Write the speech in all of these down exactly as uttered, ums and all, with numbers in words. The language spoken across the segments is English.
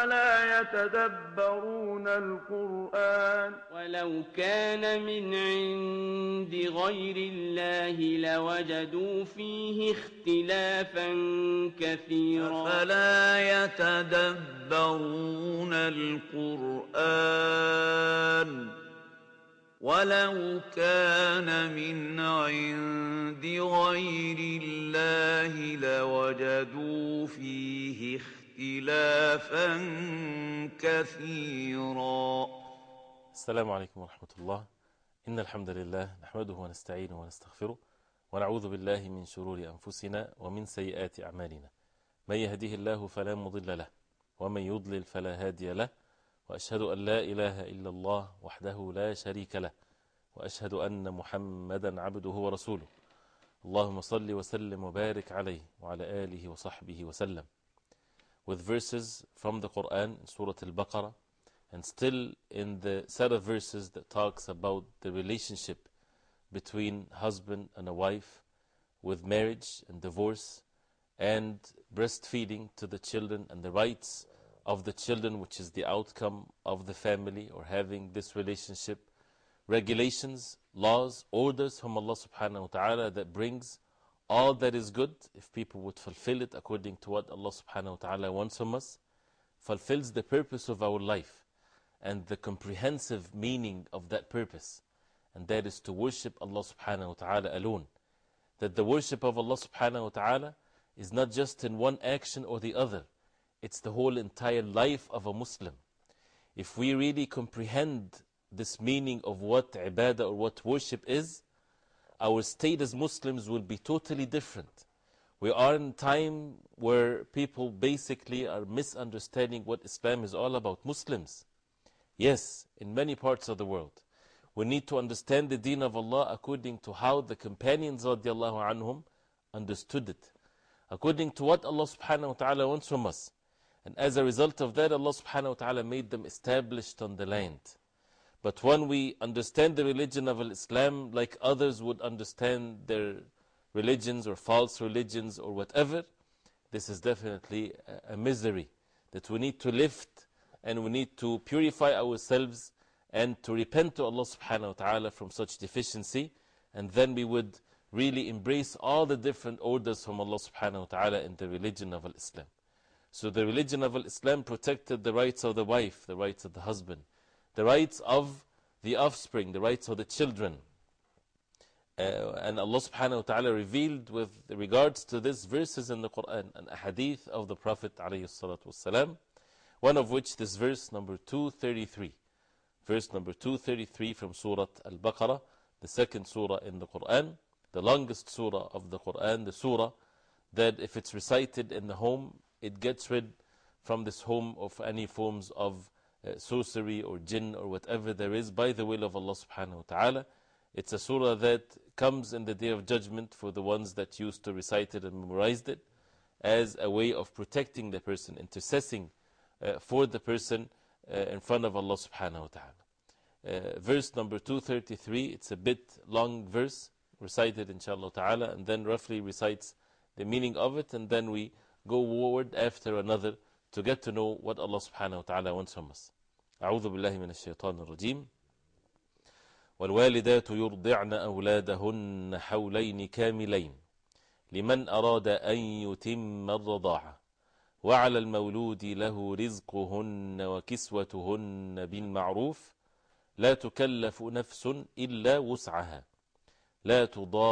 أفلا يتدبرون القرآن ولو كان من عند غير الله لوجدوا فيه اختلافا كثيرا أفلا يتدبرون القرآن ولو كان من عند غير الله لوجدوا فيه اختلافا كثيرا. السلام عليكم ورحمة الله. إن الحمد لله نحمده ونستعينه ونستغفره ونعوذ بالله من شرور أنفسنا ومن سيئات أعمالنا. من يهده الله فلا مضل له ومن يضلل فلا هادي له، وأشهد أن لا إله إلا الله وحده لا شريك له، وأشهد أن محمدا عبده ورسوله. اللهم صل وسلم وبارك عليه وعلى آله وصحبه وسلم. With verses from the Quran in Surah Al-Baqarah, and still in the set of verses that talks about the relationship between husband and a wife, with marriage and divorce, and breastfeeding to the children and the rights of the children, which is the outcome of the family or having this relationship, regulations, laws, orders from Allah subhanahu wa ta'ala that brings all that is good, if people would fulfill it according to what Allah subhanahu wa ta'ala wants from us, fulfills the purpose of our life and the comprehensive meaning of that purpose, and that is to worship Allah subhanahu wa ta'ala alone. That the worship of Allah subhanahu wa ta'ala is not just in one action or the other, it's the whole entire life of a Muslim. If we really comprehend this meaning of what ibadah or what worship is, our state as Muslims will be totally different. We are in a time where people basically are misunderstanding what Islam is all about. Muslims, yes, in many parts of the world, we need to understand the deen of Allah according to how the companions radiallahu anhum understood it, according to what Allah subhanahu wa ta'ala wants from us. And as a result of that, Allah subhanahu wa ta'ala made them established on the land. But when we understand the religion of Islam like others would understand their religions or false religions or whatever, this is definitely a misery that we need to lift, and we need to purify ourselves and to repent to Allah subhanahu wa ta'ala from such deficiency, and then we would really embrace all the different orders from Allah subhanahu wa ta'ala in the religion of Islam. So the religion of Islam protected the rights of the wife, the rights of the husband, the rights of the offspring, the rights of the children. Uh, and Allah subhanahu wa ta'ala revealed with regards to this verses in the Quran and a hadith of the Prophet alayhi salatu wasalam, one of which this verse number two thirty-three. Verse number two thirty-three from Surah Al-Baqarah, the second surah in the Quran, the longest surah of the Quran, the surah that if it's recited in the home, it gets rid from this home of any forms of uh, sorcery or jinn or whatever there is by the will of Allah subhanahu wa ta'ala. It's a surah that comes in the Day of Judgment for the ones that used to recite it and memorized it as a way of protecting the person, intercessing uh, for the person uh, in front of Allah subhanahu wa ta'ala. Uh, verse number two thirty-three, it's a bit long verse, recited inshallah ta'ala, and then roughly recites the meaning of it, and then we go word after another to get to know what Allah subhanahu wa ta'ala wants from us. أعوذ بالله من الشيطان الرجيم. والوالدات يرضعن أولادهن حولين كاملين لمن أراد أن يتم الرضاعة وعلى المولود له رزقهن وكسوتهن بالمعروف لا تكلف نفس إلا وسعها لا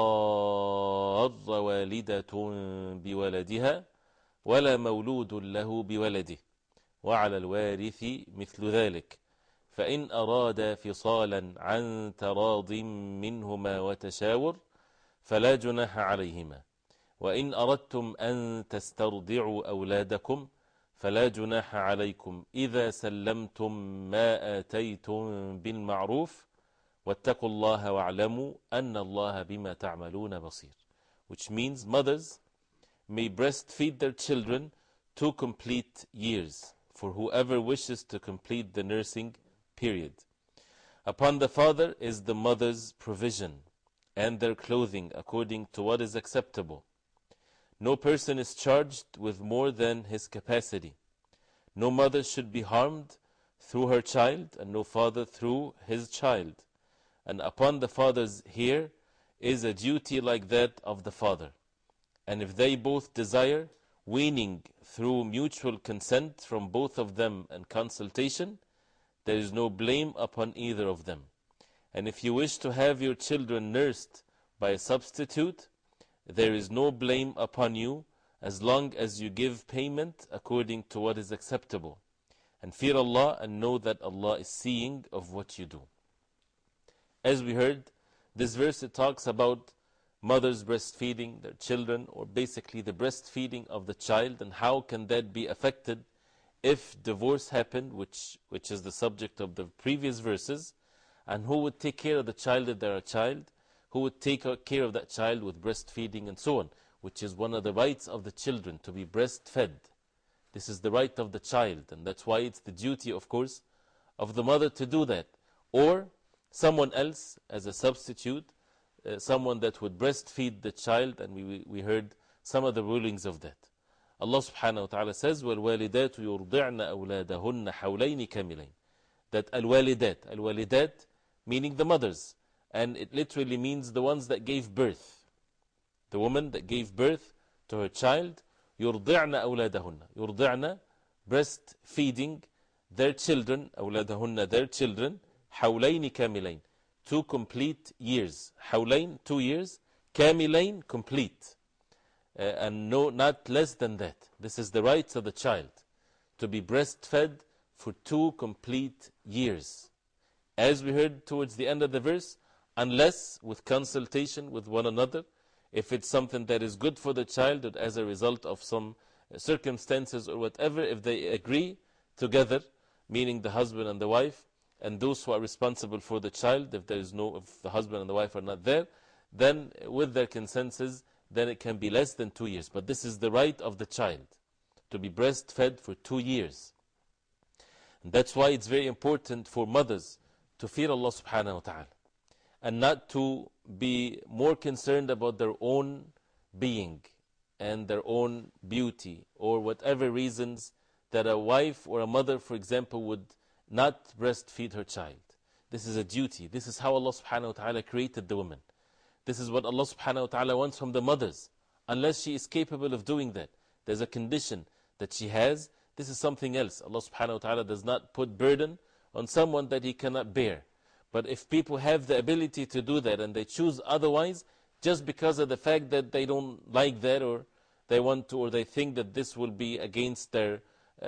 تضار والدة بولدها ولا مولود له بولده وعلى الوارث مثل ذلك فإن أراد فصالا عن تراض منهما وتشاور فلا جناح عليهما وإن أردتم أن تسترضعوا أولادكم فلا جناح عليكم إذا سلمتم ما آتيتم بالمعروف واتقوا الله واعلموا أن الله بما تعملون بصير. Which means mothers may breastfeed their children to complete years, for whoever wishes to complete the nursing period. Upon the father is the mother's provision and their clothing according to what is acceptable. No person is charged with more than his capacity. No mother should be harmed through her child, and no father through his child. And upon the fathers here is a duty like that of the father. And if they both desire weaning through mutual consent from both of them and consultation, there is no blame upon either of them. And if you wish to have your children nursed by a substitute, there is no blame upon you, as long as you give payment according to what is acceptable. And fear Allah and know that Allah is seeing of what you do. As we heard, this verse it talks about mothers breastfeeding their children, or basically the breastfeeding of the child, and how can that be affected if divorce happened, which, which is the subject of the previous verses, and who would take care of the child if they're a child, who would take care of that child with breastfeeding and so on, which is one of the rights of the children, to be breastfed. This is the right of the child, and that's why it's the duty, of course, of the mother to do that. Or someone else as a substitute, uh, someone that would breastfeed the child, and we, we heard some of the rulings of that. Allah subhanahu wa ta'ala says, وَالْوَالِدَاتُ يُرْضِعْنَ أَوْلَادَهُنَّ حَوْلَيْنِ كَامِلَيْنِ. That al-walidat, al-walidat meaning the mothers, and it literally means the ones that gave birth. The woman that gave birth to her child, يُرْضِعْنَ أَوْلَادَهُنَّ. يُرْضِعْنَ, breastfeeding their children, أَوْلَادَهُنَّ, their children, حَوْلَيْنِ كَامِلَيْنِ, two complete years. حَوْلَيْن, two years. كَامِلَيْن, complete. Uh, and no, not less than that. This is the rights of the child, to be breastfed for two complete years. As we heard towards the end of the verse, unless with consultation with one another, if it's something that is good for the child, or as a result of some circumstances or whatever, if they agree together, meaning the husband and the wife, and those who are responsible for the child, if there is no, if the husband and the wife are not there, then with their consensus, then it can be less than two years. But this is the right of the child, to be breastfed for two years. And that's why it's very important for mothers to fear Allah subhanahu wa ta'ala, and not to be more concerned about their own being and their own beauty, or whatever reasons that a wife or a mother, for example, would not breastfeed her child. This is a duty. This is how Allah subhanahu wa ta'ala created the woman. This is what Allah subhanahu wa ta'ala wants from the mothers. Unless she is capable of doing that, there's a condition that she has. This is something else. Allah subhanahu wa ta'ala does not put burden on someone that He cannot bear. But if people have the ability to do that, and they choose otherwise, just because of the fact that they don't like that, or they want to, or they think that this will be against their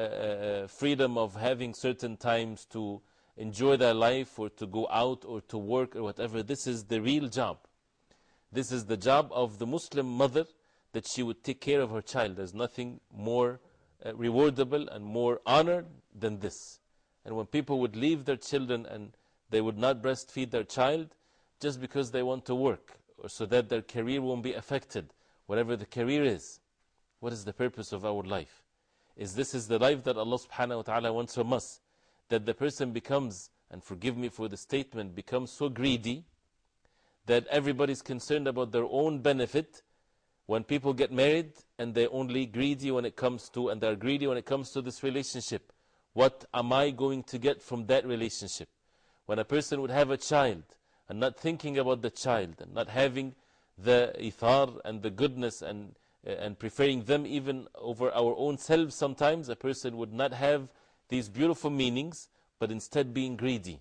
uh, freedom of having certain times to enjoy their life, or to go out, or to work, or whatever, this is the real job. This is the job of the Muslim mother, that she would take care of her child. There's nothing more uh, rewardable and more honored than this. And when people would leave their children and they would not breastfeed their child just because they want to work, or so that their career won't be affected, whatever the career is, what is the purpose of our life? Is this is the life that Allah subhanahu wa ta'ala wants from us? That the person becomes, and forgive me for the statement, becomes so greedy that everybody's concerned about their own benefit. When people get married and they're only greedy when it comes to, and they're greedy when it comes to this relationship. What am I going to get from that relationship? When a person would have a child and not thinking about the child, and not having the ithar and the goodness, and, and preferring them even over our own selves, sometimes a person would not have these beautiful meanings, but instead being greedy.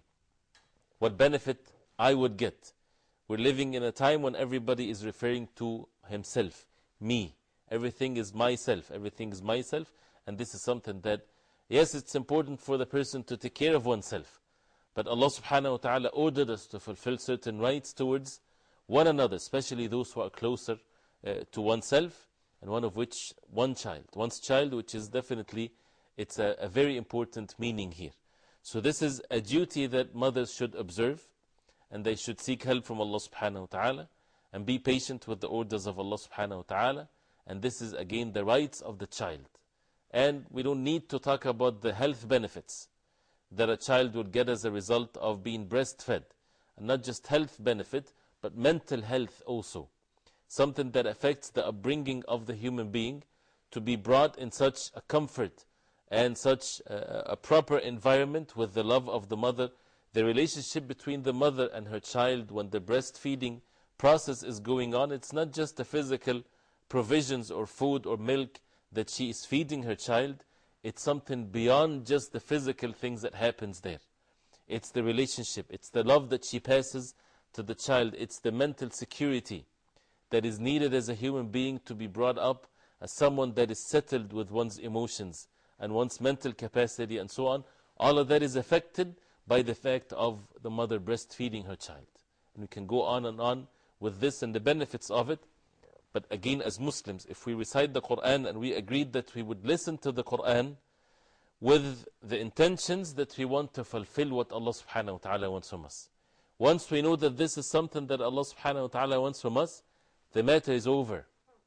What benefit I would get? We're living in a time when everybody is referring to himself, me. Everything is myself, everything is myself, and this is something that, yes, it's important for the person to take care of oneself, but Allah subhanahu wa ta'ala ordered us to fulfill certain rights towards one another, especially those who are closer uh, to oneself, and one of which, one child. One's child, which is definitely, it's a, a very important meaning here. So this is a duty that mothers should observe, and they should seek help from Allah subhanahu wa ta'ala, and be patient with the orders of Allah subhanahu wa ta'ala. And this is again the rights of the child. And we don't need to talk about the health benefits that a child would get as a result of being breastfed. And not just health benefit, but mental health also. Something that affects the upbringing of the human being, to be brought in such a comfort and such a, a proper environment with the love of the mother. The relationship between the mother and her child when the breastfeeding process is going on, it's not just the physical provisions or food or milk that she is feeding her child. It's something beyond just the physical things that happens there. It's the relationship, it's the love that she passes to the child, it's the mental security that is needed as a human being to be brought up as someone that is settled with one's emotions and one's mental capacity and so on. All of that is affected by the fact of the mother breastfeeding her child. And we can go on and on with this and the benefits of it. But again, as Muslims, if we recite the Quran and we agreed that we would listen to the Quran with the intentions that we want to fulfill what Allah subhanahu wa ta'ala wants from us. Once we know that this is something that Allah subhanahu wa ta'ala wants from us, the matter is over.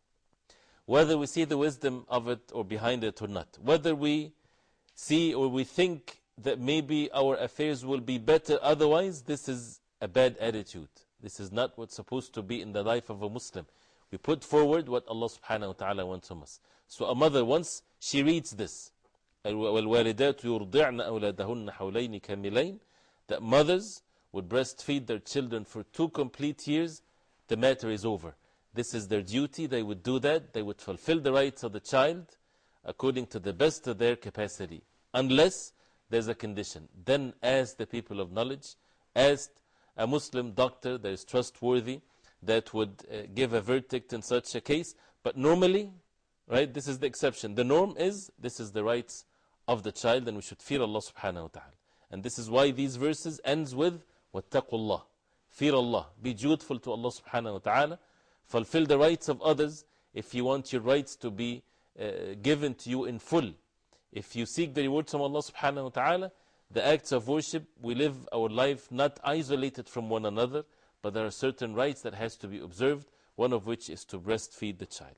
Whether we see the wisdom of it or behind it or not. Whether we see or we think that maybe our affairs will be better otherwise, this is a bad attitude. This is not what's supposed to be in the life of a Muslim. We put forward what Allah subhanahu wa ta'ala wants from us. So a mother, once she reads this, وَالْوَالِدَاتُ يُرْضِعْنَ أَوْلَادَهُنَّ حَوْلَيْنِ كَامِلَيْنِ, that mothers would breastfeed their children for two complete years, the matter is over. This is their duty, they would do that, they would fulfill the rights of the child according to the best of their capacity. Unless there's a condition. Then ask the people of knowledge, ask a Muslim doctor that is trustworthy, that would uh, give a verdict in such a case. But normally, right, this is the exception. The norm is, this is the rights of the child, and we should fear Allah subhanahu wa ta'ala. And this is why these verses ends with, وَاتَّقُوا اللَّهِ, fear Allah, be dutiful to Allah subhanahu wa ta'ala, fulfill the rights of others if you want your rights to be uh, given to you in full. If you seek the rewards from Allah subhanahu wa ta'ala, the acts of worship, we live our life not isolated from one another, but there are certain rights that has to be observed, one of which is to breastfeed the child.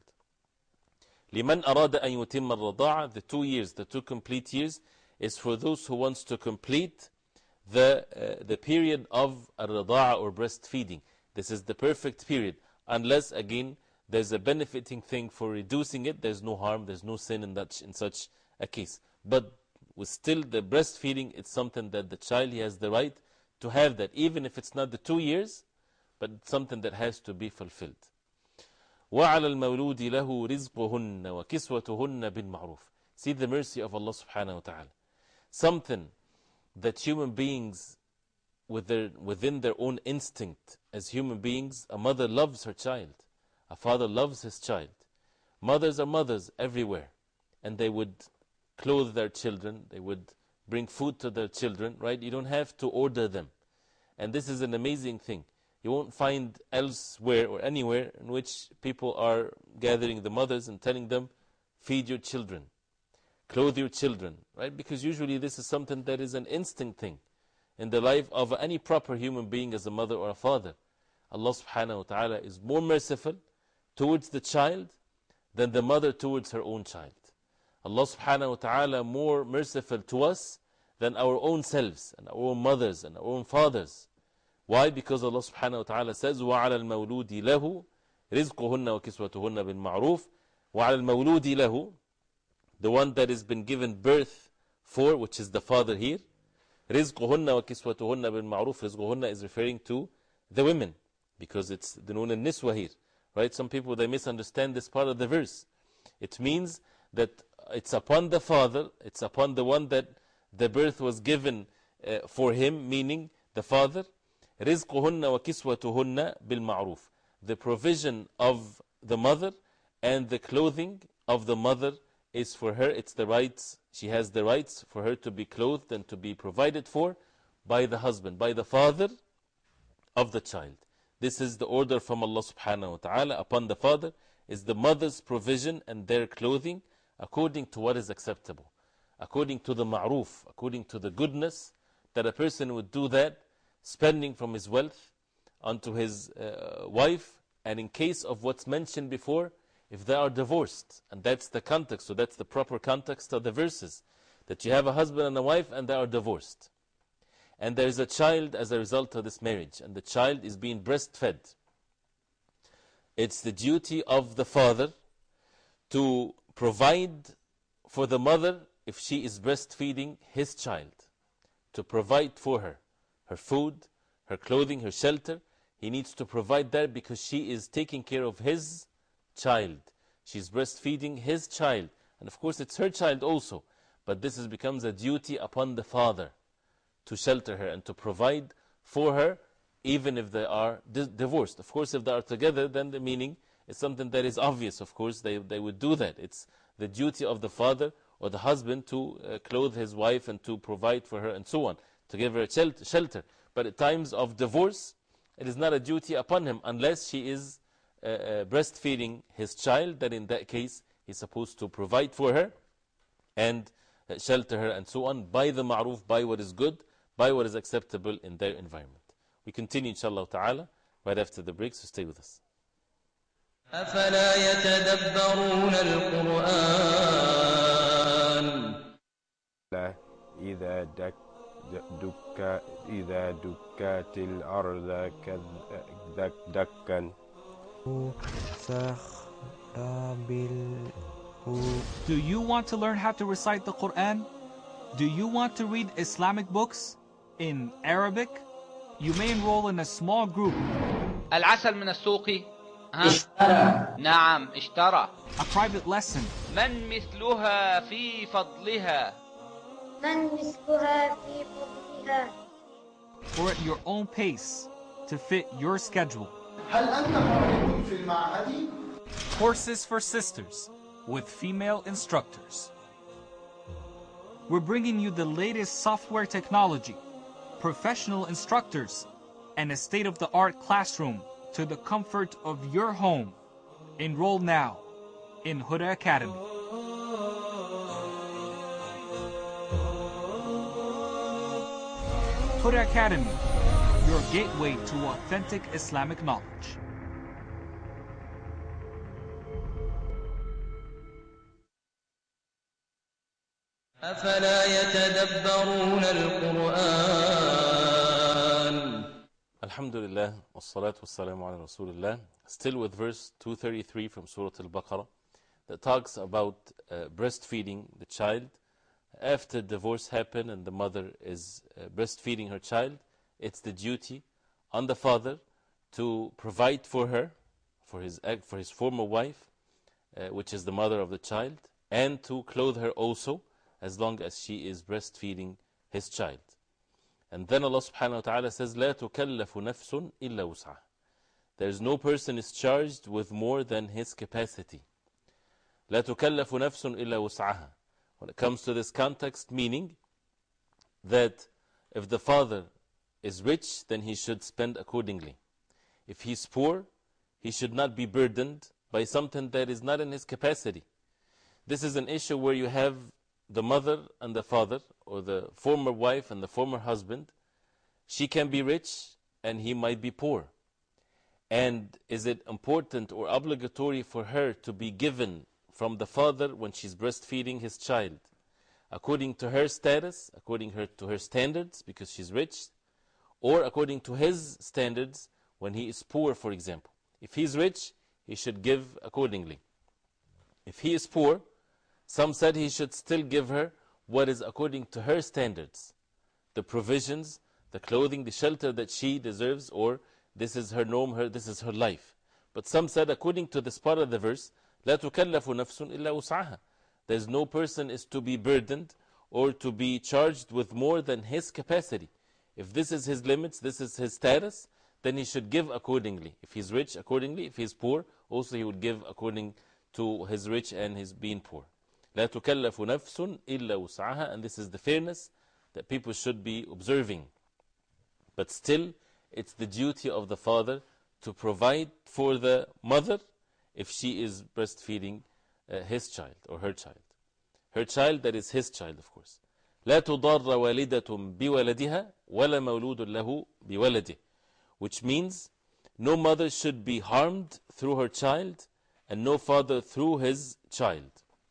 لِمَنْ أَرَادَ أَن يُتِمَّ الرَّضَاعَ, the two years, the two complete years, is for those who wants to complete the, uh, the period of الرضاعة or breastfeeding. This is the perfect period, unless again there's a benefiting thing for reducing it. There's no harm, there's no sin in, that, in such a case. But with still the breastfeeding, it's something that the child he has the right to have that, even if it's not the two years, but it's something that has to be fulfilled. وَعَلَى الْمَوْلُودِ لَهُ رِزْقُهُنَّ وَكِسْوَتُهُنَّ بِالْمَعْرُوفِ. See the mercy of Allah subhanahu wa ta'ala. Something that human beings, with their, within their own instinct as human beings, a mother loves her child, a father loves his child. Mothers are mothers everywhere, and they would clothe their children, they would bring food to their children, right? You don't have to order them. And this is an amazing thing. You won't find elsewhere or anywhere in which people are gathering the mothers and telling them, feed your children, clothe your children, right? Because usually this is something that is an instinct thing in the life of any proper human being as a mother or a father. Allah subhanahu wa ta'ala is more merciful towards the child than the mother towards her own child. Allah subhanahu wa ta'ala more merciful to us than our own selves and our own mothers and our own fathers. Why? Because Allah subhanahu wa ta'ala says, وَعَلَى الْمَوْلُودِ لَهُ رِزْقُهُنَّ وَكِسْوَتُهُنَّ بِالْمَعْرُوفِ. وَعَلَى الْمَوْلُودِ لَهُ, the one that has been given birth for, which is the father here. رِزْقُهُنَّ وَكِسْوَتُهُنَّ بِالْمَعْرُوفِ. رِزْقُهُنَّ is referring to the women, because it's the nun and niswa here. Right? Some people, they misunderstand this part of the verse. It means that it's upon the father, it's upon the one that the birth was given uh, for him, meaning the father. رِزْقُهُنَّ وَكِسْوَتُهُنَّ بِالْمَعْرُوفِ. The provision of the mother and the clothing of the mother is for her. It's the rights, she has the rights for her to be clothed and to be provided for by the husband, by the father of the child. This is the order from Allah subhanahu wa ta'ala. Upon the father is the mother's provision and their clothing according to what is acceptable, according to the ma'roof, according to the goodness, that a person would do that, spending from his wealth onto his uh, wife, and in case of what's mentioned before, if they are divorced. And that's the context, so that's the proper context of the verses, that you have a husband and a wife and they are divorced. And there is a child as a result of this marriage, and the child is being breastfed. It's the duty of the father to provide for the mother if she is breastfeeding his child, to provide for her, her food, her clothing, her shelter. He needs to provide that because she is taking care of his child. She's breastfeeding his child. And of course it's her child also. But this is, becomes a duty upon the father to shelter her and to provide for her, even if they are di divorced. Of course, if they are together, then the meaning is something that is obvious. Of course, they, they would do that. It's the duty of the father or the husband to uh, clothe his wife and to provide for her and so on, to give her a shelter. But at times of divorce, it is not a duty upon him unless she is uh, uh, breastfeeding his child. That in that case, he's supposed to provide for her and uh, shelter her and so on, by the ma'ruf, by what is good, by what is acceptable in their environment. We continue, inshallah ta'ala, right after the break, so stay with us. أفلا يتدبرون القرآن إذا دك دك إذا دكت الأرض دك دكا Do you want to learn how to recite the Quran? Do you want to read Islamic books in Arabic? You may enroll in a small group. العسل من السوق اشترى نعم اشترى A private lesson. من مثلها في فضلها من مثلها في فضلها Or at your own pace to fit your schedule. هل أنت معجب في المعهد؟ Courses for sisters with female instructors. We're bringing you the latest software technology, professional instructors, and a state-of-the-art classroom to the comfort of your home. Enroll now in Huda Academy. Huda Academy, your gateway to authentic Islamic knowledge. أفلا يتدبرون القرآن Alhamdulillah, wassalatu wassalamu ala Rasulullah. Still with verse two thirty-three from Surah Al-Baqarah that talks about uh, breastfeeding the child. After divorce happened and the mother is uh, breastfeeding her child, it's the duty on the father to provide for her, for his, for his former wife, uh, which is the mother of the child, and to clothe her also, as long as she is breastfeeding his child. And then Allah subhanahu wa ta'ala says, لَا تُكَلَّفُ نَفْسٌ إِلَّا وُسْعَهَا. There is no person is charged with more than his capacity. لَا تُكَلَّفُ نَفْسٌ إِلَّا وُسْعَهَا. When it comes to this context, meaning that if the father is rich, then he should spend accordingly. If he's poor, he should not be burdened by something that is not in his capacity. This is an issue where you have the mother and the father, or the former wife and the former husband. She can be rich and he might be poor. And is it important or obligatory for her to be given from the father when she's breastfeeding his child, according to her status, according her, to her standards, because she's rich, or according to his standards when he is poor, for example? If he's rich, he should give accordingly. If he is poor, some said he should still give her what is according to her standards, the provisions, the clothing, the shelter that she deserves, or this is her norm, her, this is her life. But some said, according to this part of the verse, لا تكلف نفس إلا وسعها. There's no person is to be burdened or to be charged with more than his capacity. If this is his limits, this is his status, then he should give accordingly. If he's rich, accordingly. If he's poor, also he would give according to his rich and his being poor. لا تكلف نفس إلا وسعها. And this is the fairness that people should be observing. But still, it's the duty of the father to provide for the mother if she is breastfeeding uh, his child or her child. Her child, that is his child, of course. لا تضار والدة بولدها ولا مولود له بولده. Which means, no mother should be harmed through her child, and no father through his child.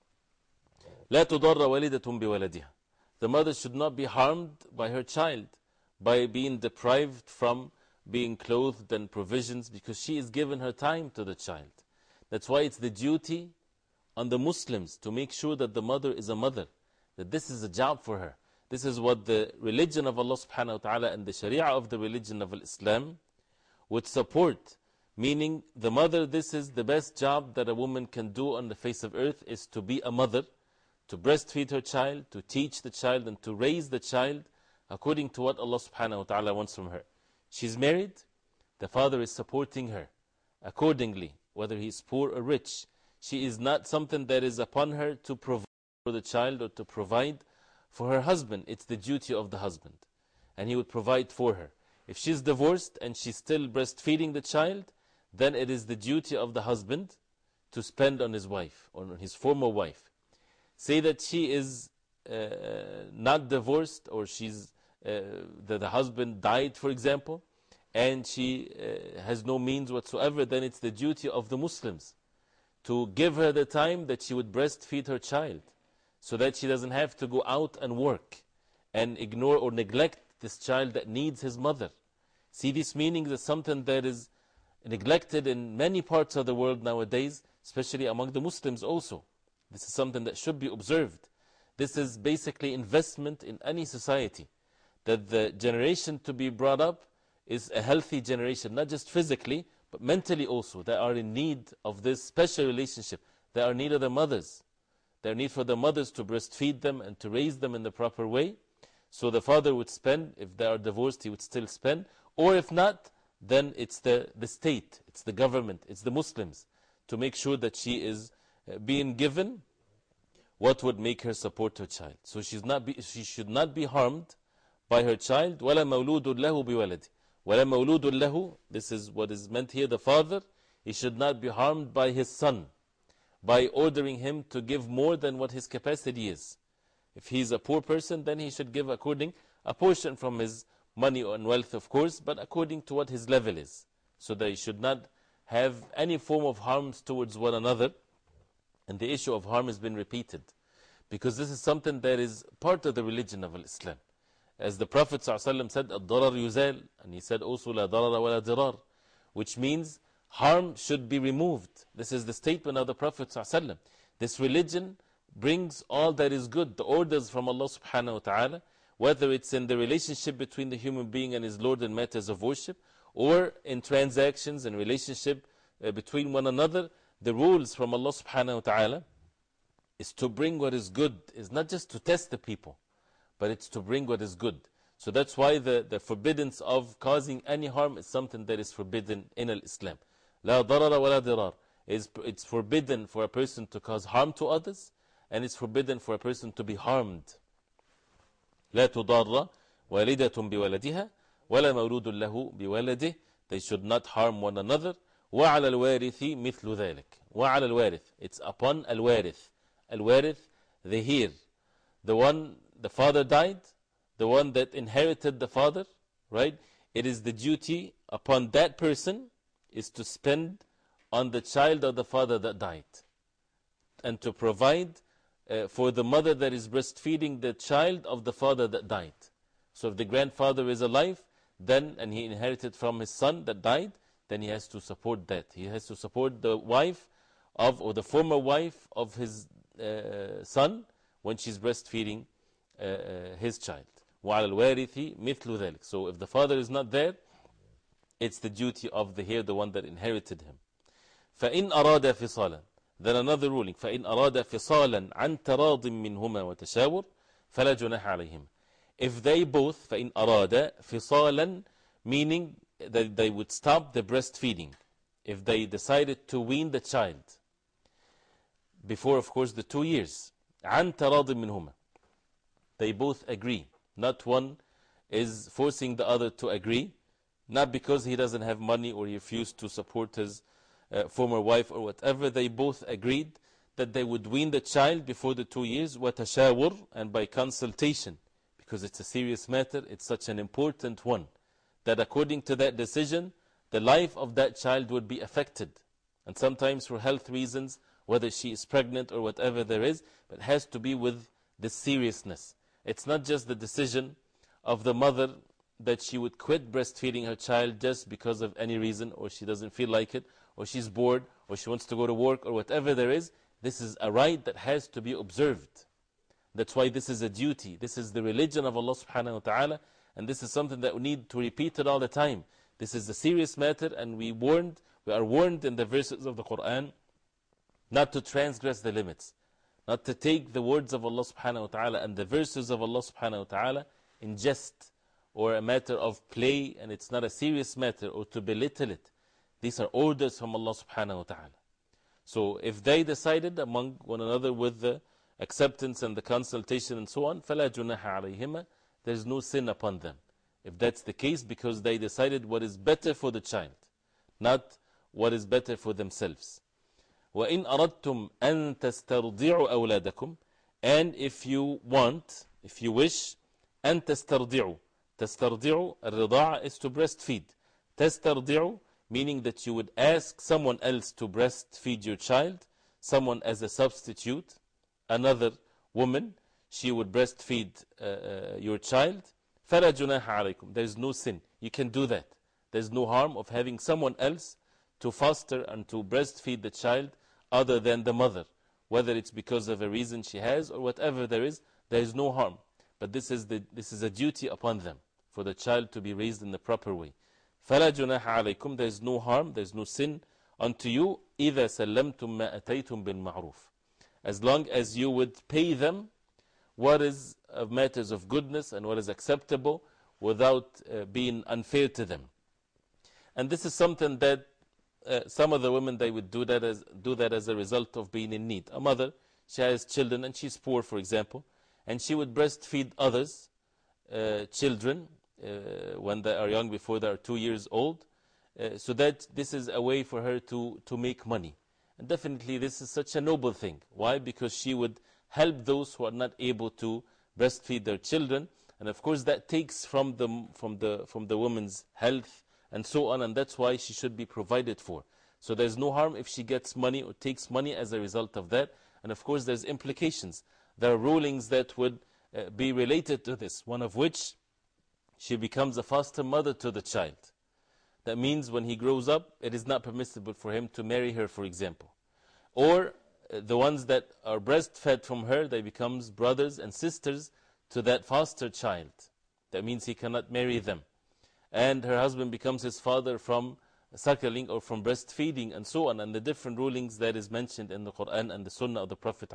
لا تضار والدة بولدها. The mother should not be harmed by her child, by being deprived from being clothed and provisions, because she is given her time to the child. That's why it's the duty on the Muslims to make sure that the mother is a mother, that this is a job for her. This is what the religion of Allah subhanahu wa ta'ala and the sharia of the religion of Islam would support. Meaning, the mother, this is the best job that a woman can do on the face of earth, is to be a mother, to breastfeed her child, to teach the child, and to raise the child according to what Allah subhanahu wa ta'ala wants from her. She's married, the father is supporting her accordingly, whether he is poor or rich. She is not something that is upon her to provide for the child or to provide for her husband. It's the duty of the husband, and he would provide for her. If she's divorced and she's still breastfeeding the child, then it is the duty of the husband to spend on his wife, or on his former wife. Say that she is uh, not divorced, or she's, uh, the, the husband died, for example, and she uh, has no means whatsoever, then it's the duty of the Muslims to give her the time that she would breastfeed her child, so that she doesn't have to go out and work and ignore or neglect this child that needs his mother. See, this meaning is something that is neglected in many parts of the world nowadays, especially among the Muslims also. This is something that should be observed. This is basically investment in any society, that the generation to be brought up is a healthy generation, not just physically, but mentally also. They are in need of this special relationship. They are in need of their mothers. They are in need for the mothers to breastfeed them and to raise them in the proper way. So the father would spend. If they are divorced, he would still spend. Or if not, then it's the, the state, it's the government, it's the Muslims, to make sure that she is uh, being given what would make her support her child. So she's not be, she should not be harmed by her child. وَلَا مَوْلُودٌ لَهُ بِوَلَدِ وَلَا مَوْلُودٌ لَهُ. This is what is meant here. The father, he should not be harmed by his son, by ordering him to give more than what his capacity is. If he's a poor person, then he should give according a portion from his money and wealth, of course, but according to what his level is, so that he should not have any form of harms towards one another. And the issue of harm has been repeated, because this is something that is part of the religion of Islam. As the Prophet ﷺ said, الضرر يزال, and he said also لا ضرر ولا ضرار, which means harm should be removed. This is the statement of the Prophet ﷺ. This religion brings all that is good, the orders from Allah subhanahu wa ta'ala, whether it's in the relationship between the human being and his Lord in matters of worship, or in transactions and relationship uh, between one another. The rules from Allah subhanahu wa ta'ala is to bring what is good. It's not just to test the people, but it's to bring what is good. So that's why the, the forbiddance of causing any harm is something that is forbidden in Islam. لا ضرر ولا ضرار. It's forbidden for a person to cause harm to others, and it's forbidden for a person to be harmed. لا تضار والدة بولدها ولا مولود له بولده. They should not harm one another. وعلى الوارث مثل ذلك. وعلى الوارث. It's upon الوارث. الوارث, the heir. The one, the father died, the one that inherited the father, right? It is the duty upon that person is to spend on the child of the father that died, and to provide Uh, for the mother that is breastfeeding the child of the father that died. So if the grandfather is alive, then, and he inherited from his son that died, then he has to support that. He has to support the wife of, or the former wife of his uh, son, when she's breastfeeding uh, uh, his child. وَعَلَى الْوَارِثِ مِثْلُ ذَلِكَ. So if the father is not there, it's the duty of the heir, the one that inherited him. فَإِنْ أَرَادَ فِصَالًا. Then another ruling, فَإِنْ أَرَادَ فِصَالًا عَنْ تَرَاضٍ مِّنْهُمَا وَتَشَاوُرٍ فَلَا جُنَاحَ عَلَيْهِمْ. If they both, فَإِنْ أَرَادَ فِصَالًا, meaning that they would stop the breastfeeding, if they decided to wean the child before, of course, the two years, عَنْ تَرَاضٍ مِّنْهُمَا, they both agree. Not one is forcing the other to agree, not because he doesn't have money or he refused to support his Uh, former wife or whatever. They both agreed that they would wean the child before the two years, وَتَشَاوُرْ, and by consultation, because it's a serious matter, it's such an important one, that according to that decision, the life of that child would be affected. And sometimes for health reasons, whether she is pregnant or whatever there is, but it has to be with the seriousness. It's not just the decision of the mother that she would quit breastfeeding her child just because of any reason, or she doesn't feel like it, or she's bored, or she wants to go to work, or whatever there is. This is a right that has to be observed. That's why this is a duty. This is the religion of Allah subhanahu wa ta'ala, and this is something that we need to repeat it all the time. This is a serious matter, and we warned, we are warned in the verses of the Quran not to transgress the limits, not to take the words of Allah subhanahu wa ta'ala and the verses of Allah subhanahu wa ta'ala in jest or a matter of play, and it's not a serious matter, or to belittle it. These are orders from Allah subhanahu wa ta'ala. So if they decided among one another with the acceptance and the consultation and so on, فَلَا جُنَاحَ عَلَيْهِمَا, there's no sin upon them. If that's the case, because they decided what is better for the child, not what is better for themselves. وَإِنْ أَرَدْتُمْ أَن تَسْتَرْضِعُوا أَوْلَادَكُمْ, and if you want, if you wish, أن تسترضعوا. تسترضعوا, الرضاعة is to breastfeed. تسترضعوا, meaning that you would ask someone else to breastfeed your child, someone as a substitute, another woman, she would breastfeed uh, uh, your child. فَلَا جُنَاحَ عَلَيْكُمْ, there is no sin. You can do that. There is no harm of having someone else to foster and to breastfeed the child other than the mother. Whether it's because of a reason she has or whatever there is, there is no harm. But this is, the, this is a duty upon them, for the child to be raised in the proper way. فَلَا جُنَاحَ عَلَيْكُمْ, there is no harm, there is no sin unto you, إِذَا سَلَّمْتُمْ مَا أَتَيْتُمْ بِالْمَعْرُوفِ, as long as you would pay them what is of matters of goodness and what is acceptable without uh, being unfair to them. And this is something that uh, some of the women, they would do that, as, do that as a result of being in need. A mother, she has children and she's poor, for example, and she would breastfeed others, uh, children, uh, when they are young, before they are two years old, uh, so that this is a way for her to, to make money. And definitely this is such a noble thing. Why? Because she would help those who are not able to breastfeed their children. And of course that takes from the, from the, from the woman's health and so on. And that's why she should be provided for. So there's no harm if she gets money or takes money as a result of that. And of course there's implications. There are rulings that would uh, be related to this. One of which, she becomes a foster mother to the child. That means when he grows up, it is not permissible for him to marry her, for example. Or uh, the ones that are breastfed from her, they become brothers and sisters to that foster child. That means he cannot marry them. And her husband becomes his father from suckling or from breastfeeding and so on. And the different rulings that is mentioned in the Quran and the Sunnah of the Prophet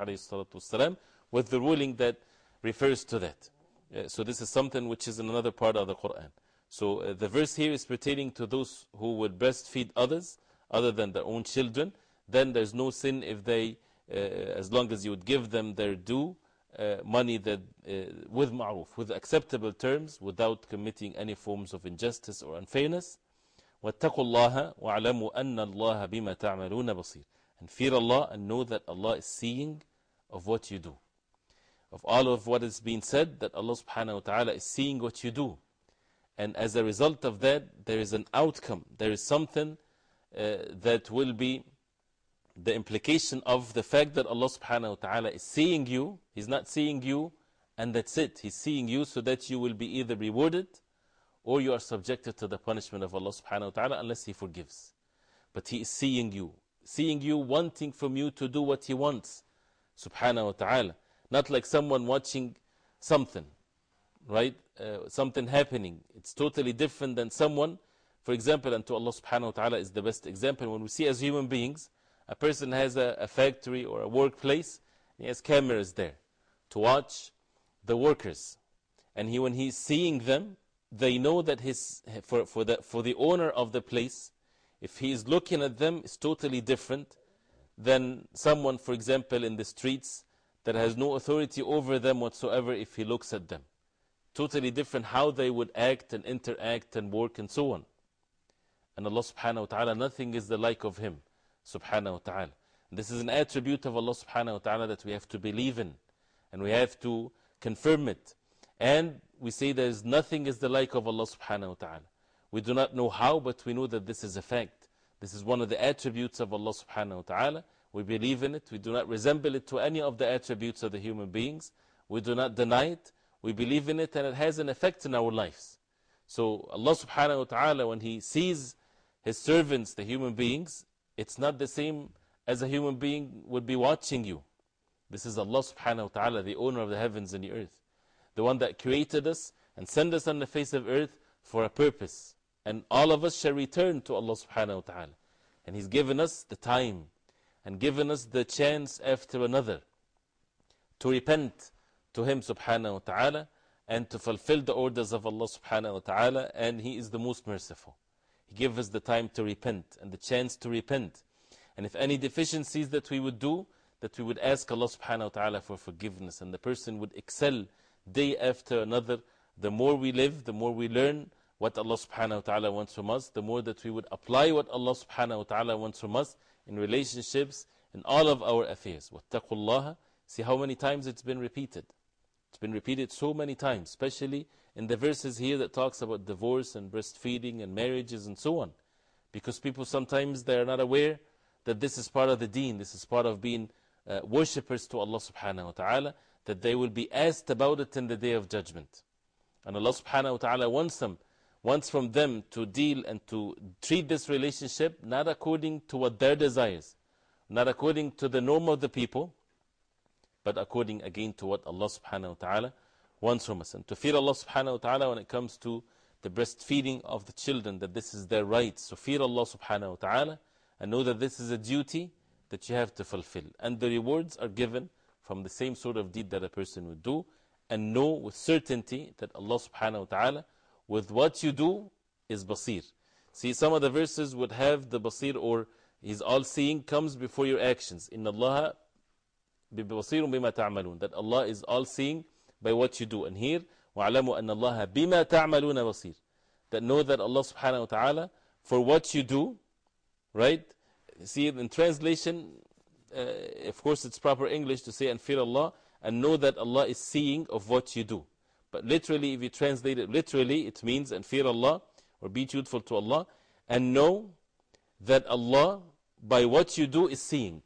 ﷺ, with the ruling that refers to that. Uh, so this is something which is in another part of the Quran. So uh, the verse here is pertaining to those who would breastfeed others other than their own children. Then there's no sin if they, uh, as long as you would give them their due uh, money that uh, with ma'ruf, with acceptable terms, without committing any forms of injustice or unfairness. وَاتَّقُوا اللَّهَ وَاعْلَمُوا أَنَّ اللَّهَ بِمَا تَعْمَلُونَ بَصِيرٌ. And fear Allah and know that Allah is seeing of what you do. Of all of what is being said, that Allah subhanahu wa ta'ala is seeing what you do. And as a result of that, there is an outcome. There is something uh, that will be the implication of the fact that Allah subhanahu wa ta'ala is seeing you. He's not seeing you and that's it. He's seeing you so that you will be either rewarded or you are subjected to the punishment of Allah subhanahu wa ta'ala unless He forgives. But He is seeing you. Seeing you, wanting from you to do what He wants subhanahu wa ta'ala. Not like someone watching something, right? Uh, something happening. It's totally different than someone, for example, and to Allah subhanahu wa ta'ala is the best example. When we see as human beings, a person has a, a factory or a workplace, he has cameras there to watch the workers. And he, when he's seeing them, they know that his, for, for, the, for the owner of the place, if he is looking at them, it's totally different than someone, for example, in the streets that has no authority over them whatsoever if he looks at them. Totally different how they would act and interact and work and so on. And Allah subhanahu wa ta'ala, nothing is the like of Him subhanahu wa ta'ala. This is an attribute of Allah subhanahu wa ta'ala that we have to believe in. And we have to confirm it. And we say there is nothing is the like of Allah subhanahu wa ta'ala. We do not know how, but we know that this is a fact. This is one of the attributes of Allah subhanahu wa ta'ala. We believe in it. We do not resemble it to any of the attributes of the human beings. We do not deny it. We believe in it and it has an effect in our lives. So Allah subhanahu wa ta'ala, when He sees His servants, the human beings, it's not the same as a human being would be watching you. This is Allah subhanahu wa ta'ala, the owner of the heavens and the earth. The one that created us and sent us on the face of earth for a purpose. And all of us shall return to Allah subhanahu wa ta'ala. And He's given us the time and given us the chance after another to repent to Him subhanahu wa ta'ala and to fulfill the orders of Allah subhanahu wa ta'ala, and He is the most merciful. He gave us the time to repent and the chance to repent. And if any deficiencies that we would do, that we would ask Allah subhanahu wa ta'ala for forgiveness, and the person would excel day after another. The more we live, the more we learn what Allah subhanahu wa ta'ala wants from us, the more that we would apply what Allah subhanahu wa ta'ala wants from us in relationships, in all of our affairs. وَاتَّقُوا اللَّهَ. See how many times it's been repeated. It's been repeated so many times, especially in the verses here that talks about divorce and breastfeeding and marriages and so on. Because people sometimes they are not aware that this is part of the deen, this is part of being uh, worshippers to Allah subhanahu wa ta'ala, that they will be asked about it in the day of judgment. And Allah subhanahu wa ta'ala wants them, wants from them to deal and to treat this relationship not according to what their desires, not according to the norm of the people, but according again to what Allah subhanahu wa ta'ala wants from us. And to fear Allah subhanahu wa ta'ala when it comes to the breastfeeding of the children, that this is their right. So fear Allah subhanahu wa ta'ala and know that this is a duty that you have to fulfill. And the rewards are given from the same sort of deed that a person would do. And know with certainty that Allah subhanahu wa ta'ala, with what you do, is basir. See, some of the verses would have the basir, or He's all-seeing, comes before your actions. Inna Allah بِبَصِيرٌ بِمَا تَعْمَلُونَ. That Allah is all-seeing by what you do. And here, وَعْلَمُوا أَنَّ اللَّهَ بِمَا تَعْمَلُونَ بَصِيرٌ. That know that Allah subhanahu wa ta'ala, for what you do, right? See, in translation, uh, of course it's proper English to say, and fear Allah, and know that Allah is seeing of what you do. But literally, if you translate it literally, it means, and fear Allah, or be truthful to Allah, and know that Allah, by what you do, is seeing.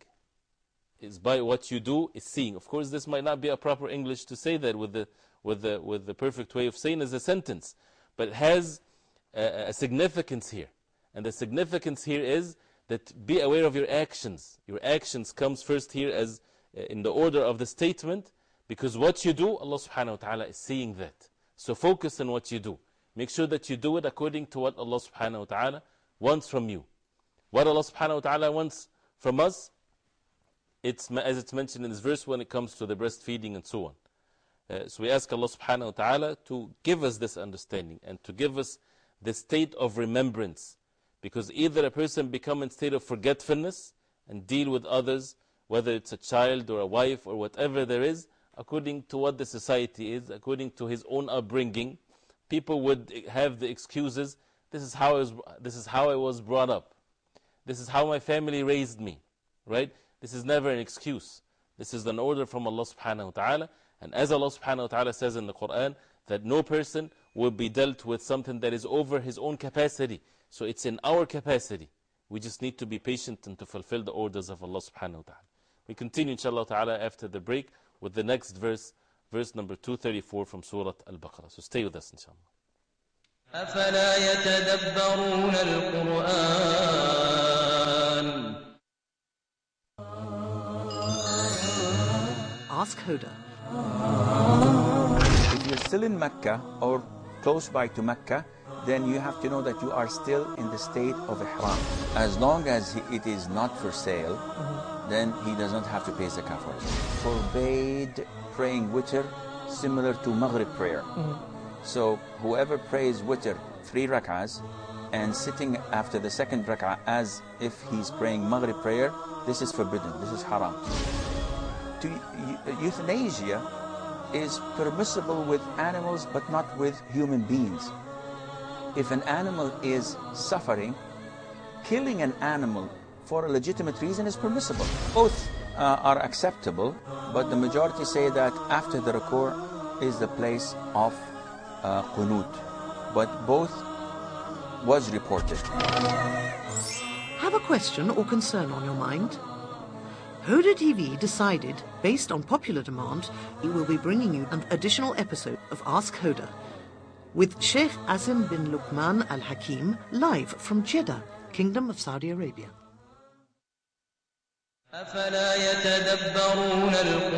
Is by what you do is seeing. Of course, this might not be a proper English to say that with the, with the, with the perfect way of saying as a sentence, but it has a, a significance here. And the significance here is that be aware of your actions. Your actions comes first here as uh, in the order of the statement, because what you do, Allah subhanahu wa ta'ala is seeing that. So focus on what you do. Make sure that you do it according to what Allah subhanahu wa ta'ala wants from you. What Allah subhanahu wa ta'ala wants from us, It's, as it's mentioned in this verse when it comes to the breastfeeding and so on. Uh, so we ask Allah subhanahu wa ta'ala to give us this understanding and to give us the state of remembrance. Because either a person become in state of forgetfulness and deal with others, whether it's a child or a wife or whatever there is, according to what the society is, according to his own upbringing, people would have the excuses, this is how I was, this is how I was brought up. This is how my family raised me, right? This is never an excuse. This is an order from Allah subhanahu wa ta'ala. And as Allah subhanahu wa ta'ala says in the Quran, that no person will be dealt with something that is over his own capacity. So it's in our capacity. We just need to be patient and to fulfill the orders of Allah subhanahu wa ta'ala. We continue inshallah ta'ala after the break with the next verse, verse number two thirty-four from Surah Al-Baqarah. So stay with us inshallah. أفلا يتدبرون القرآن. Ask Huda. If you're still in Mecca or close by to Mecca, then you have to know that you are still in the state of Ihram. As long as it is not for sale, mm-hmm. then he does not have to pay zakah for it. Forbade praying witr similar to Maghrib prayer. Mm-hmm. So whoever prays witr three rak'ahs and sitting after the second rak'ah as if he's praying Maghrib prayer, this is forbidden, this is haram. To, euthanasia is permissible with animals but not with human beings. If an animal is suffering, killing an animal for a legitimate reason is permissible. Both uh, are acceptable, but the majority say that after the ruku' is the place of uh, qunut. But both was reported. Have a question or concern on your mind? Huda T V decided, based on popular demand, we will be bringing you an additional episode of Ask Huda with Sheikh Azim bin Luqman Al Hakim live from Jeddah, Kingdom of Saudi Arabia. أفلا يتدبرون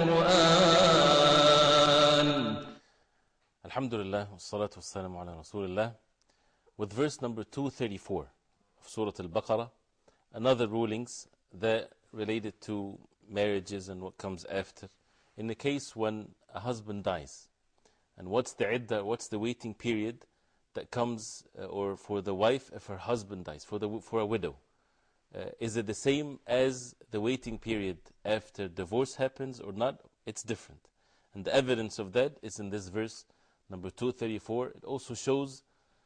القرآن. Alhamdulillah, wassalatu wassalamu ala Rasulillah. With verse number two thirty-four of Surah Al-Baqarah, another rulings that related to marriages and what comes after. In the case when a husband dies, and what's the iddah, what's the waiting period that comes, uh, or for the wife if her husband dies, for, the, for a widow. Uh, is it the same as the waiting period after divorce happens or not? It's different. And the evidence of that is in this verse number two thirty-four. It also shows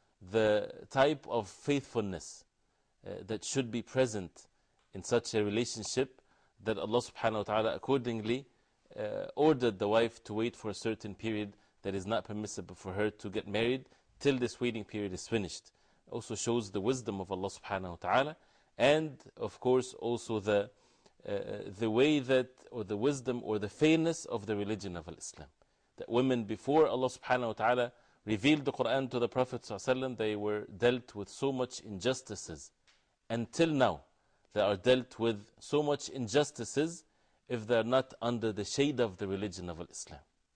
the type of faithfulness uh, that should be present in such a relationship, that Allah subhanahu wa ta'ala accordingly uh, ordered the wife to wait for a certain period that is not permissible for her to get married till this waiting period is finished. It also shows the wisdom of Allah subhanahu wa ta'ala, and of course also the, uh, the way that, or the wisdom or the fairness of the religion of Islam. That women before Allah subhanahu wa ta'ala revealed the Quran to the Prophet sallallahu alaihi wasallam, they were dealt with so much injustices. Until now, they are dealt with so much injustices if they are not under the shade of the religion of Islam.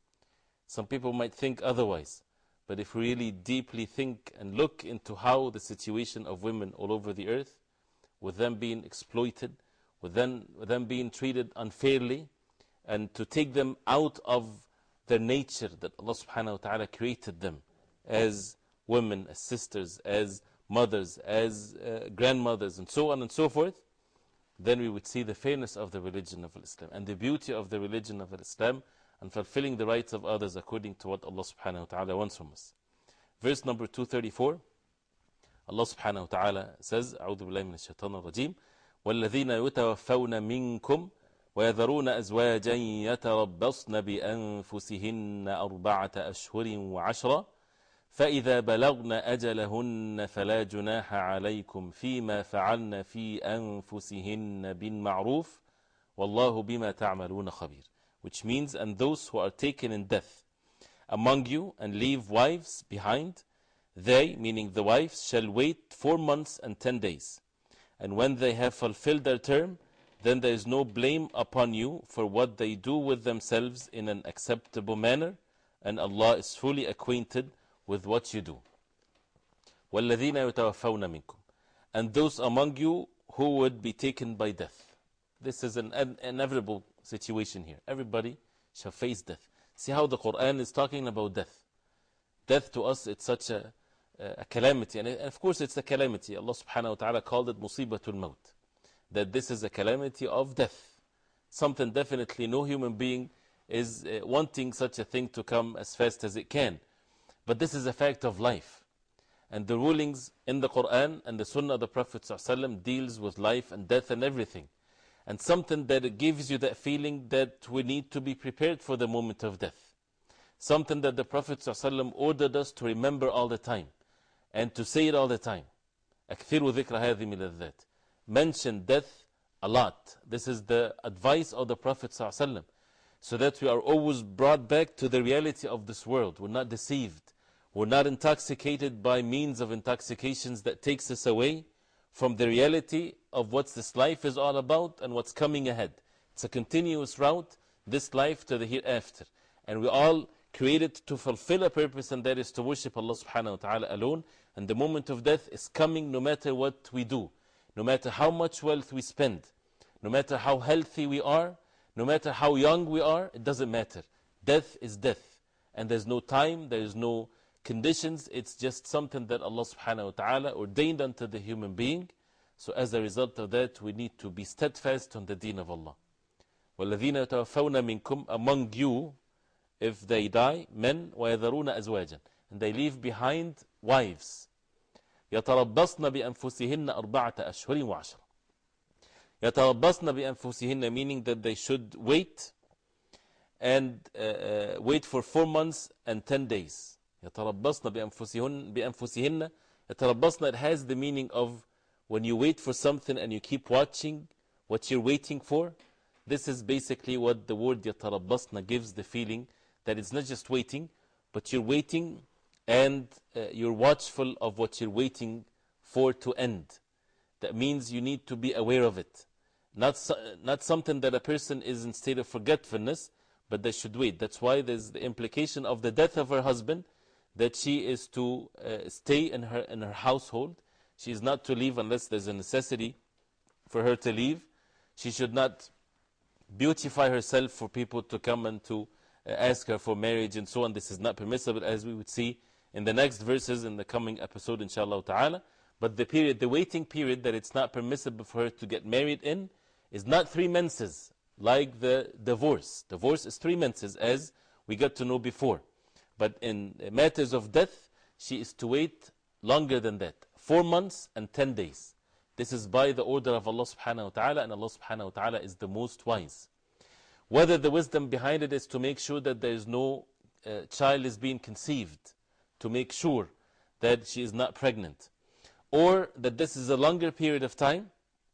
Some people might think otherwise, but if we really deeply think and look into how the situation of women all over the earth, with them being exploited, with them, with them being treated unfairly, and to take them out of their nature that Allah subhanahu wa ta'ala created them as women, as sisters, as mothers, as uh, grandmothers, and so on and so forth, then we would see the fairness of the religion of Islam and the beauty of the religion of Islam, and fulfilling the rights of others according to what Allah subhanahu wa ta'ala wants from us. Verse number two thirty-four, Allah subhanahu wa ta'ala says, أعوذ بالله من الشيطان الرجيم والذين يتوفون منكم ويذرون أزواجا يتربصن بأنفسهن أربعة أشهر وعشرة فإذا بلغن أجلهن فلا جناح عليكم فيما فعلن في أنفسهن بالمعروف والله بما تعملون خبير. Which means, and those who are taken in death among you and leave wives behind, they, meaning the wives, shall wait four months and ten days. And when they have fulfilled their term, then there is no blame upon you for what they do with themselves in an acceptable manner, and Allah is fully acquainted with what you do. وَالَّذِينَ يُتَوَفَّوْنَ مِنْكُمْ, and those among you who would be taken by death. This is an inevitable situation here. Everybody shall face death. See how the Quran is talking about death. Death to us, it's such a, a calamity. And of course it's a calamity. Allah subhanahu wa ta'ala called it musibatul maut. That this is a calamity of death. Something definitely no human being is uh, wanting such a thing to come as fast as it can. But this is a fact of life. And the rulings in the Quran and the Sunnah of the Prophet ﷺ deals with life and death and everything. And something that gives you that feeling that we need to be prepared for the moment of death. Something that the Prophet ﷺ ordered us to remember all the time. And to say it all the time. أكثروا ذكر هذه من الذات. Mention death a lot. This is the advice of the Prophet ﷺ. So that we are always brought back to the reality of this world. We're not deceived. We're not intoxicated by means of intoxications that takes us away from the reality of what this life is all about and what's coming ahead. It's a continuous route, this life to the hereafter. And we all created to fulfill a purpose, and that is to worship Allah subhanahu wa ta'ala alone. And the moment of death is coming no matter what we do. No matter how much wealth we spend. No matter how healthy we are. No matter how young we are. It doesn't matter. Death is death. And there's no time, there is no conditions. It's just something that Allah subhanahu wa ta'ala ordained unto the human being. So as a result of that, we need to be steadfast on the deen of Allah. وَالَّذِينَ يَتَوَفَّوْنَ مِنْكُمْ, among you, if they die, men, وَيَذَرُونَ أَزْوَاجًا, and they leave behind wives. يَتَرَبَّصْنَ بِأَنفُسِهِنَّ أَرْبَعَةَ أَشْهُرٍ وَعَشْرًا. يَتَرَبَّصْنَ بِأَنفُسِهِنَّ, meaning that they should wait, and uh, uh, wait for four months and ten days. يَتَرَبَّصْنَ بِأَنفُسِهِنَّ بِأَنفُسِهِنَّ. يَتَرَبَّصْنَ, it has the meaning of when you wait for something and you keep watching what you're waiting for. This is basically what the word يَتَرَبَّصْنَ gives the feeling, that it's not just waiting, but you're waiting and uh, you're watchful of what you're waiting for to end. That means you need to be aware of it. Not, not something that a person is in state of forgetfulness, but they should wait. That's why there's the implication of the death of her husband, that she is to uh, stay in her, in her household. She is not to leave unless there's a necessity for her to leave. She should not beautify herself for people to come and to uh, ask her for marriage and so on. This is not permissible, as we would see in the next verses in the coming episode, inshallah ta'ala. But the period, the waiting period that it's not permissible for her to get married in is not three menses, like the divorce. Divorce is three menses, as we got to know before. But in matters of death, she is to wait longer than that. Four months and ten days. This is by the order of Allah subhanahu wa ta'ala, and Allah subhanahu wa ta'ala is the most wise. Whether the wisdom behind it is to make sure that there is no uh, child is being conceived, to make sure that she is not pregnant, or that this is a longer period of time,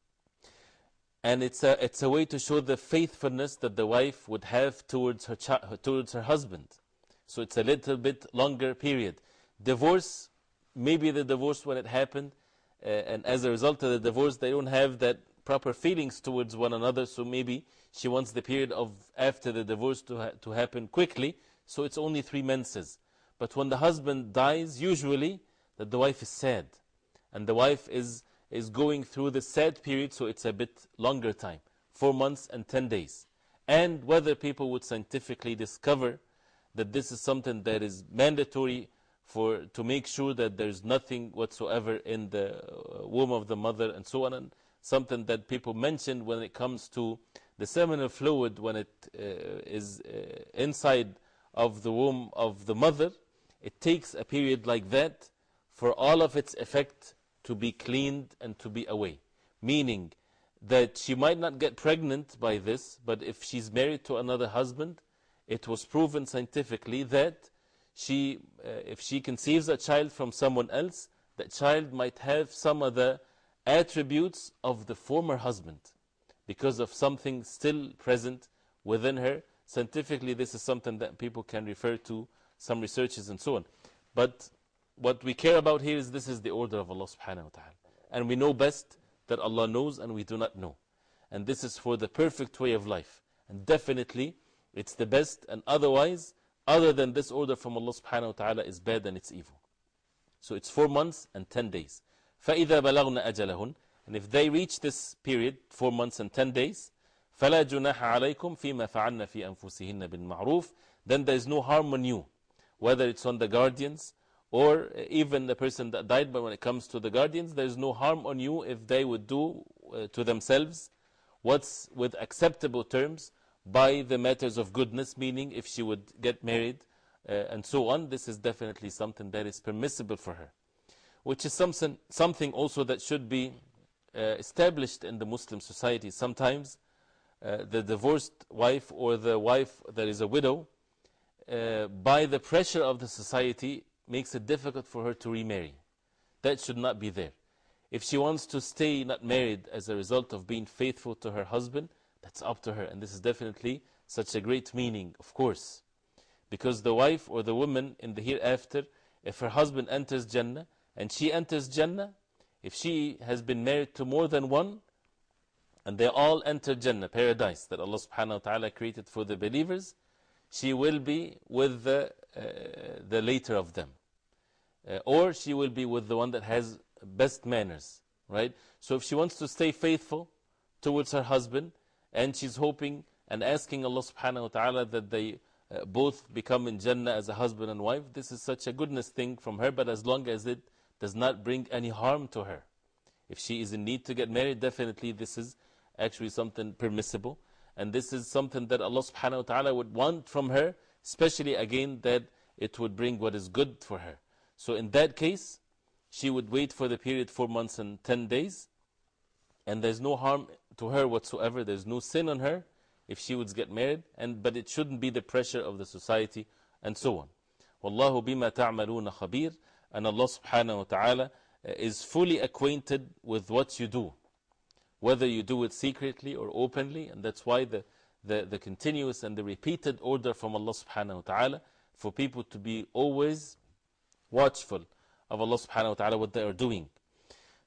and it's a, it's a way to show the faithfulness that the wife would have towards her, towards her husband. So it's a little bit longer period. Divorce, maybe the divorce when it happened, uh, and as a result of the divorce, they don't have that proper feelings towards one another, so maybe she wants the period of after the divorce to, ha to happen quickly, so it's only three menses. But when the husband dies, usually that the wife is sad, and the wife is, is going through the sad period, so it's a bit longer time, four months and ten days. And whether people would scientifically discover that this is something that is mandatory for, to make sure that there's nothing whatsoever in the womb of the mother and so on, and something that people mention when it comes to the seminal fluid when it uh, is uh, inside of the womb of the mother. It takes a period like that for all of its effect to be cleaned and to be away. Meaning that she might not get pregnant by this, but if she's married to another husband, it was proven scientifically that she, uh, if she conceives a child from someone else, that child might have some of the attributes of the former husband because of something still present within her. Scientifically, this is something that people can refer to, some researches and so on. But what we care about here is this is the order of Allah subhanahu wa ta'ala. And we know best that Allah knows and we do not know. And this is for the perfect way of life. And definitely, it's the best, and otherwise, other than this order from Allah subhanahu wa ta'ala is bad and it's evil. So it's four months and ten days. فَإِذَا بَلَغْنَ أَجَلَهُنْ, and if they reach this period, four months and ten days, فَلَا جُنَاحَ عَلَيْكُمْ فِي مَا فَعَلْنَ فِي أَنفُسِهِنَّ بِالْمَعْرُوفِ, then there is no harm on you, whether it's on the guardians or even the person that died. But when it comes to the guardians, there is no harm on you if they would do uh, to themselves what's with acceptable terms by the matters of goodness, meaning if she would get married uh, and so on. This is definitely something that is permissible for her, which is something, something also that should be uh, established in the Muslim society. Sometimes uh, the divorced wife or the wife that is a widow, uh, by the pressure of the society, makes it difficult for her to remarry. That should not be there. If she wants to stay not married as a result of being faithful to her husband, that's up to her. And this is definitely such a great meaning, of course. Because the wife or the woman in the hereafter, if her husband enters Jannah and she enters Jannah, if she has been married to more than one, and they all enter Jannah, paradise that Allah subhanahu wa ta'ala created for the believers, she will be with the, uh, the later of them. Uh, or she will be with the one that has best manners, right? So if she wants to stay faithful towards her husband, and she's hoping and asking Allah subhanahu wa ta'ala that they uh, both become in Jannah as a husband and wife, this is such a goodness thing from her, but as long as it does not bring any harm to her. If she is in need to get married, definitely this is actually something permissible. And this is something that Allah subhanahu wa ta'ala would want from her, especially again that it would bring what is good for her. So in that case, she would wait for the period four months and ten days, and there's no harm to her whatsoever, there's no sin on her if she would get married, and but it shouldn't be the pressure of the society and so on. Wallahu bima ta'maluna khabir, and Allah subhanahu wa ta'ala is fully acquainted with what you do, whether you do it secretly or openly. And that's why the, the, the continuous and the repeated order from Allah subhanahu wa ta'ala for people to be always watchful of Allah subhanahu wa ta'ala what they are doing.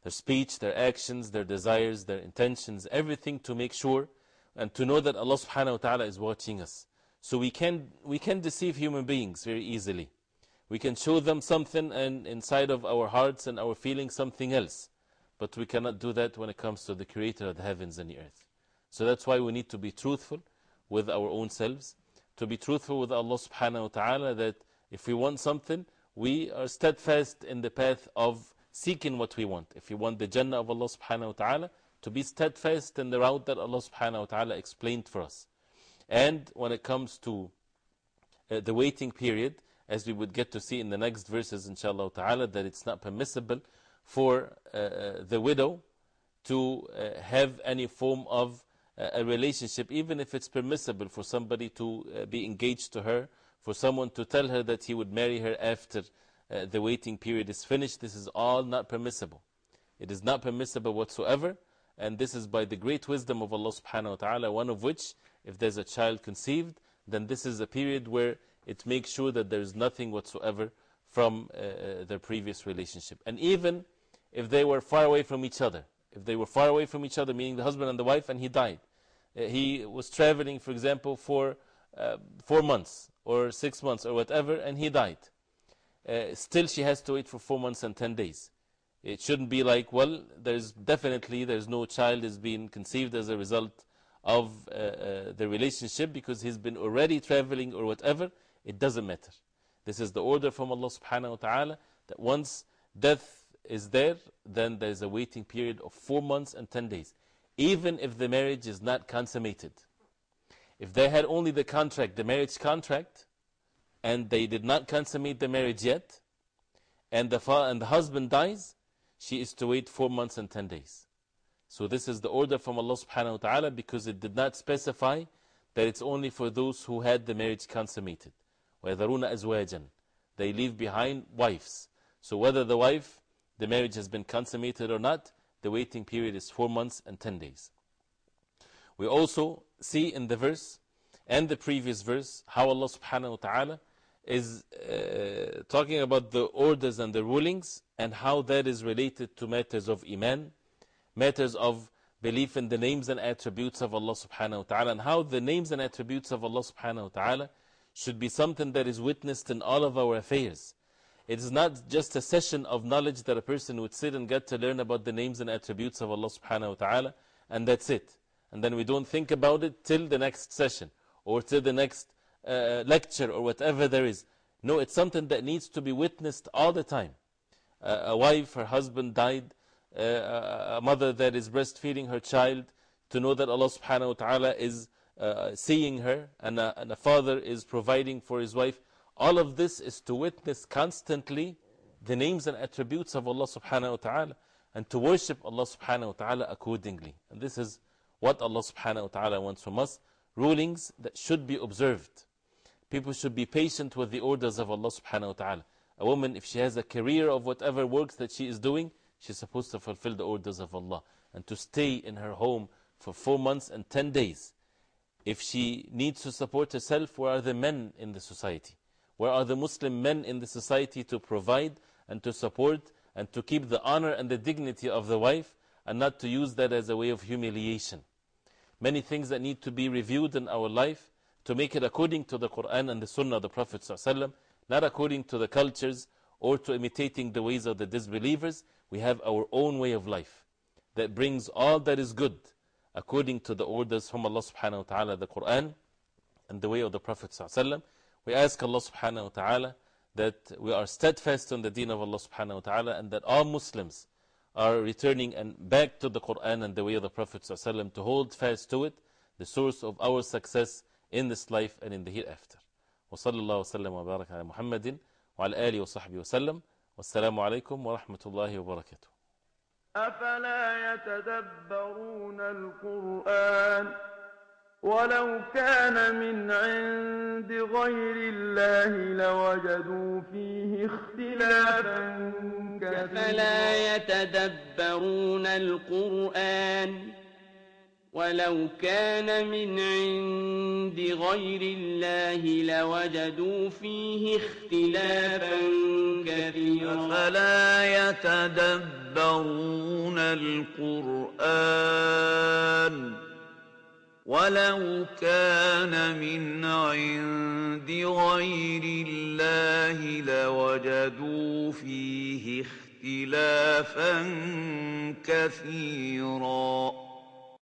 their speech, their actions, their desires, their intentions, everything, to make sure and to know that Allah subhanahu wa ta'ala is watching us. So we can, we can deceive human beings very easily. We can show them something and inside of our hearts and our feelings something else. But we cannot do that when it comes to the Creator of the heavens and the earth. So that's why we need to be truthful with our own selves, to be truthful with Allah subhanahu wa ta'ala, that if we want something, we are steadfast in the path of seeking what we want. If we want the Jannah of Allah subhanahu wa ta'ala, to be steadfast in the route that Allah subhanahu wa ta'ala explained for us. And when it comes to uh, the waiting period, as we would get to see in the next verses inshallah ta'ala, that it's not permissible for uh, the widow to uh, have any form of uh, a relationship, even if it's permissible for somebody to uh, be engaged to her, for someone to tell her that he would marry her after uh, the waiting period is finished. This is all not permissible. It is not permissible whatsoever, and this is by the great wisdom of Allah subhanahu wa ta'ala, one of which, if there's a child conceived, then this is a period where it makes sure that there is nothing whatsoever from uh, their previous relationship. And even if they were far away from each other, if they were far away from each other, meaning the husband and the wife, and he died, uh, he was traveling, for example, for uh, four months or six months or whatever, and he died. Uh, still, she has to wait for four months and ten days. It shouldn't be like, well, there's definitely there's no child is being conceived as a result of uh, uh, the relationship because he's been already traveling or whatever. It doesn't matter. This is the order from Allah subhanahu wa ta'ala, that once death is there, then there's a waiting period of four months and ten days. Even if the marriage is not consummated. If they had only the contract, the marriage contract, and they did not consummate the marriage yet, and the, fa and the husband dies, she is to wait four months and ten days. So this is the order from Allah subhanahu wa ta'ala, because it did not specify that it's only for those who had the marriage consummated. وَيَذَرُونَ أَزْوَاجًا. They leave behind wives. So whether the wife, the marriage has been consummated or not, the waiting period is four months and ten days. We also see in the verse and the previous verse how Allah subhanahu wa ta'ala is uh, talking about the orders and the rulings, and how that is related to matters of Iman, matters of belief in the names and attributes of Allah subhanahu wa ta'ala, and how the names and attributes of Allah subhanahu wa ta'ala should be something that is witnessed in all of our affairs. It is not just a session of knowledge that a person would sit and get to learn about the names and attributes of Allah subhanahu wa ta'ala, and that's it. And then we don't think about it till the next session, or till the next uh, lecture, or whatever there is. No, it's something that needs to be witnessed all the time. Uh, a wife, her husband died, uh, a mother that is breastfeeding her child, to know that Allah subhanahu wa ta'ala is uh, seeing her, and a, and a father is providing for his wife. All of this is to witness constantly the names and attributes of Allah subhanahu wa ta'ala, and to worship Allah subhanahu wa ta'ala accordingly. And this is what Allah subhanahu wa ta'ala wants from us, rulings that should be observed. People should be patient with the orders of Allah subhanahu wa ta'ala. A woman, if she has a career of whatever works that she is doing, she's supposed to fulfill the orders of Allah, and to stay in her home for four months and ten days. If she needs to support herself, where are the men in the society? Where are the Muslim men in the society to provide and to support and to keep the honor and the dignity of the wife, and not to use that as a way of humiliation? Many things that need to be reviewed in our life to make it according to the Quran and the Sunnah of the Prophet ﷺ, not according to the cultures or to imitating the ways of the disbelievers. We have our own way of life that brings all that is good according to the orders from Allah subhanahu wa ta'ala, the Quran and the way of the Prophet ﷺ. We ask Allah subhanahu wa ta'ala that we are steadfast on the deen of Allah subhanahu wa ta'ala, and that all Muslims are returning and back to the Quran and the way of the Prophet ﷺ, to hold fast to it, the source of our success in this life and in the hereafter. وصلى الله وسلم وبارك على محمد وعلى آله وصحبه وسلم. والسلام عليكم ورحمة الله وبركاته. أفلا يتدبرون القرآن ولو كان من عند غير الله لوجدوا فيه اختلافا كثيرا. أفلا يتدبرون القرآن ولو كان من عند غير الله لوجدوا فيه اختلافا كثيرا. أفلا يتدبرون يتدبرون القرآن ولو كان من عند غير الله لوجدوا فيه اختلافا كثيرا